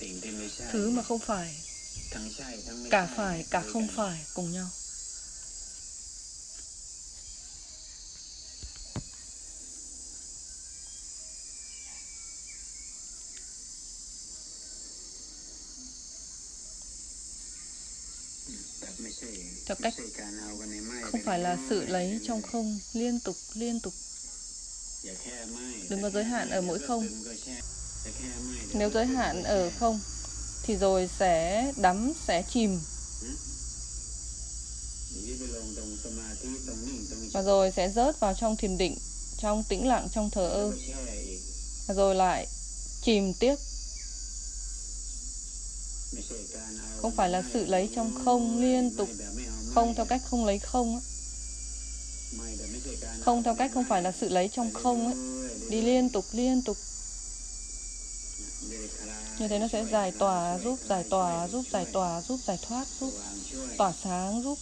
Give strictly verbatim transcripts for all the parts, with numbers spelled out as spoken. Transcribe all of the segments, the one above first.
Thứ mà không phải, cả phải, cả không phải cùng nhau. Theo cách không phải là sự lấy trong không liên tục liên tục. Đừng có giới hạn ở mỗi không. Nếu giới hạn ở không thì rồi sẽ đắm, sẽ chìm. Và rồi sẽ rớt vào trong thiền định, trong tĩnh lặng, trong thờ ơ. Và rồi lại chìm tiếp. Không phải là sự lấy trong không liên tục. Không theo cách không lấy không. Không theo cách không phải là sự lấy trong không ấy. Đi liên tục, liên tục. Như thế nó sẽ giải tỏa, giúp giải tỏa, giúp giải tỏa, giúp giải thoát, giúp tỏa sáng, giúp.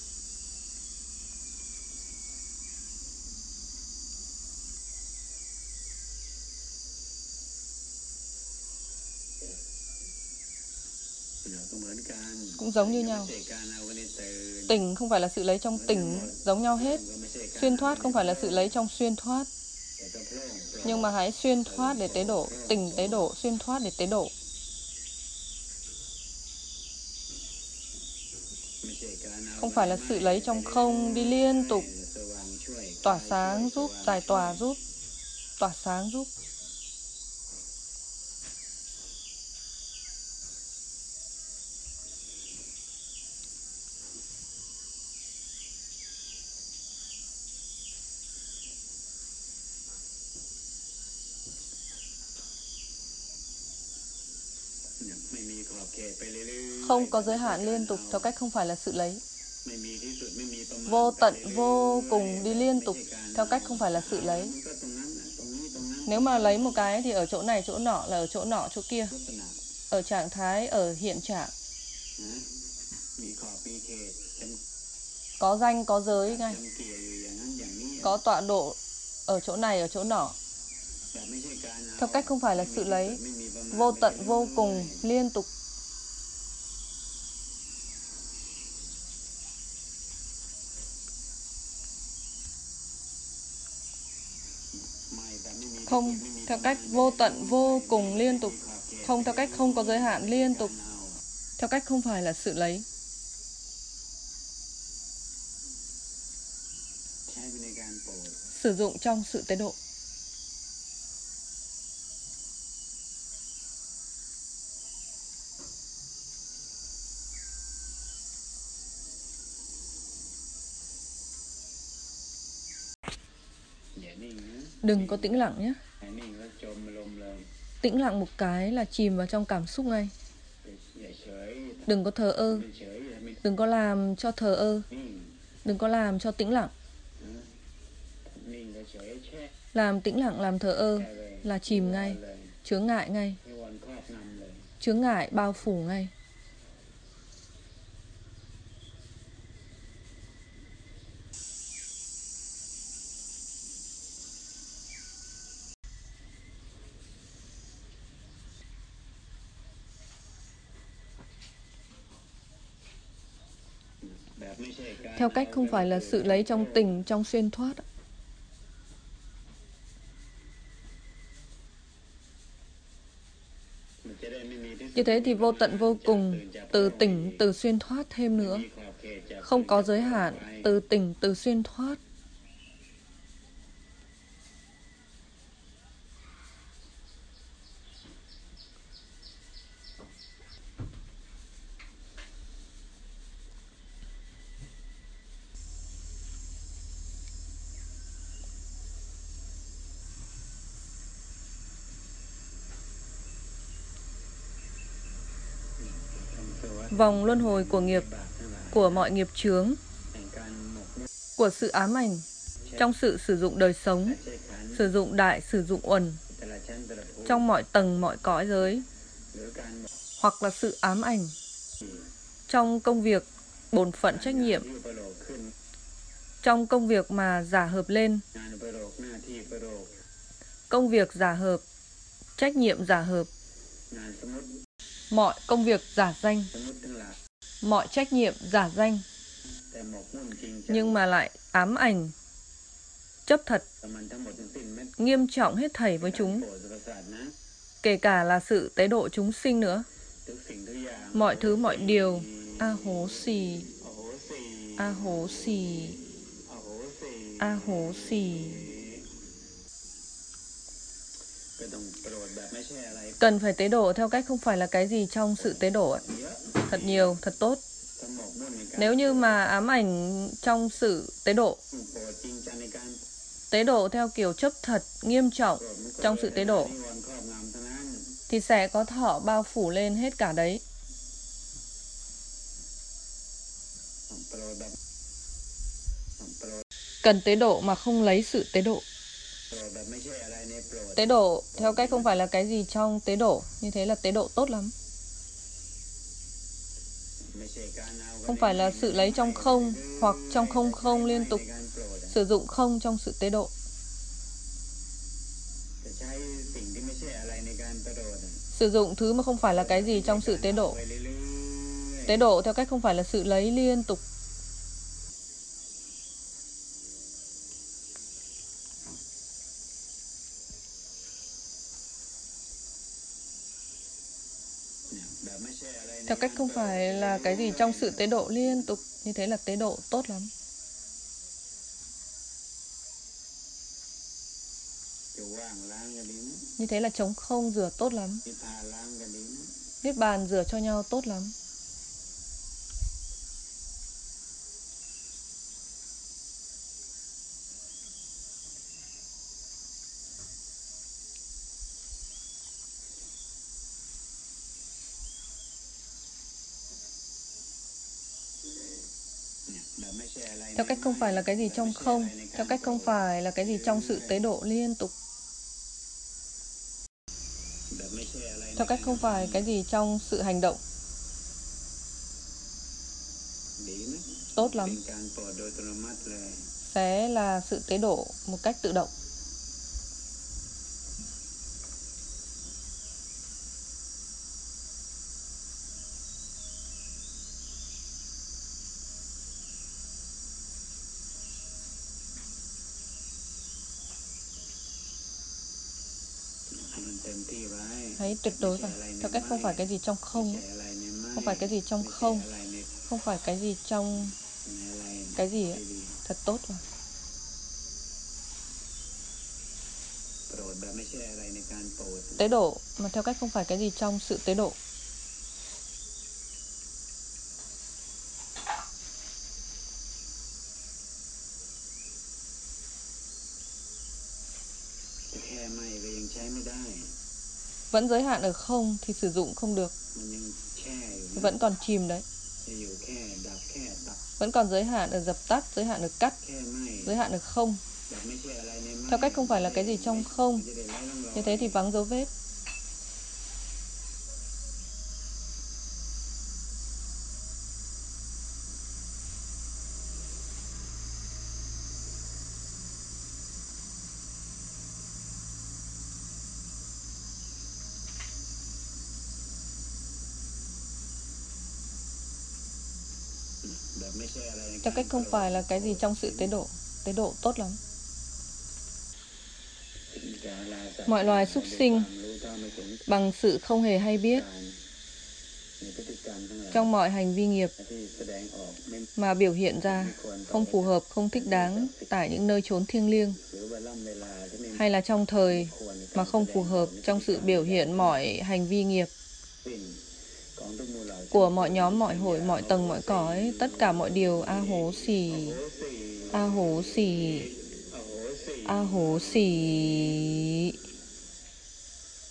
Cũng giống như nhau. Tỉnh không phải là sự lấy trong tỉnh, giống nhau hết. Xuyên thoát không phải là sự lấy trong xuyên thoát. Nhưng mà hãy xuyên thoát để tế độ, tỉnh tế độ, xuyên thoát để tế độ. Không phải là sự lấy trong không, đi liên tục. Tỏa sáng giúp, giải tỏa giúp, tỏa sáng giúp. Không có giới hạn liên tục theo cách không phải là sự lấy. Vô tận, vô cùng đi liên tục theo cách không phải là sự lấy. Nếu mà lấy một cái thì ở chỗ này, chỗ nọ là ở chỗ nọ, chỗ kia. Ở trạng thái, ở hiện trạng. Có danh, có giới ngay. Có tọa độ ở chỗ này, ở chỗ nọ. Theo cách không phải là sự lấy. Vô tận, vô cùng, liên tục. Không theo cách vô tận, vô cùng, liên tục. Không theo cách không có giới hạn, liên tục. Theo cách không phải là sự lấy. Sử dụng trong sự tế độ. Đừng có tĩnh lặng nhé. Tĩnh lặng một cái là chìm vào trong cảm xúc ngay. Đừng có thờ ơ. Đừng có làm cho thờ ơ. Đừng có làm cho tĩnh lặng. Làm tĩnh lặng, làm thờ ơ là chìm ngay. Chướng ngại ngay. Chướng ngại bao phủ ngay. Theo cách không phải là sự lấy trong tỉnh, trong xuyên thoát. Như thế thì vô tận vô cùng, từ tỉnh, từ xuyên thoát thêm nữa. Không có giới hạn, từ tỉnh, từ xuyên thoát. Vòng luân hồi của nghiệp, của mọi nghiệp chướng, của sự ám ảnh, trong sự sử dụng đời sống, sử dụng đại, sử dụng uẩn, trong mọi tầng, mọi cõi giới, hoặc là sự ám ảnh, trong công việc, bổn phận trách nhiệm, trong công việc mà giả hợp lên, công việc giả hợp, trách nhiệm giả hợp, mọi công việc giả danh, mọi trách nhiệm giả danh, nhưng mà lại ám ảnh, chấp thật, nghiêm trọng hết thảy với chúng, kể cả là sự tế độ chúng sinh nữa. Mọi thứ mọi điều, a hố xì, a hố xì, a hố xì. Cần phải tế độ theo cách không phải là cái gì trong sự tế độ ạ. Thật nhiều, thật tốt. Nếu như mà ám ảnh trong sự tế độ, tế độ theo kiểu chấp thật, nghiêm trọng trong sự tế độ, thì sẽ có thọ bao phủ lên hết cả đấy. Cần tế độ mà không lấy sự tế độ. Tế độ theo cách không phải là cái gì trong tế độ, như thế là tế độ tốt lắm. Không phải là sự lấy trong không hoặc trong không không liên tục, sử dụng không trong sự tế độ. Sử dụng thứ mà không phải là cái gì trong sự tế độ. Tế độ theo cách không phải là sự lấy liên tục. Theo cách không phải là cái gì trong sự tế độ liên tục, như thế là tế độ tốt lắm. Như thế là trống không rửa tốt lắm. Niết bàn rửa cho nhau tốt lắm. Theo cách không phải là cái gì trong không, theo cách không phải là cái gì trong sự tế độ liên tục. Theo cách không phải cái gì trong sự hành động. Tốt lắm. Sẽ là sự tế độ một cách tự động. Hãy tuyệt đối vào. Theo cách không phải cái gì trong không, không phải cái gì trong không, không phải cái gì trong cái gì ấy. Thật tốt vào. Tế độ mà theo cách không phải cái gì trong sự tế độ. Vẫn giới hạn ở không thì sử dụng không được. Vẫn còn chìm đấy. Vẫn còn giới hạn ở dập tắt, giới hạn ở cắt, giới hạn ở không. Theo cách không phải là cái gì trong không, như thế thì vắng dấu vết. Theo cách không phải là cái gì trong sự tế độ. Tế độ tốt lắm. Mọi loài súc sinh bằng sự không hề hay biết trong mọi hành vi nghiệp mà biểu hiện ra không phù hợp, không thích đáng tại những nơi chốn thiêng liêng, hay là trong thời mà không phù hợp trong sự biểu hiện mọi hành vi nghiệp của mọi nhóm, mọi hội, mọi tầng, mọi cõi, tất cả mọi điều a hố xì, a hố xì, a hố xì.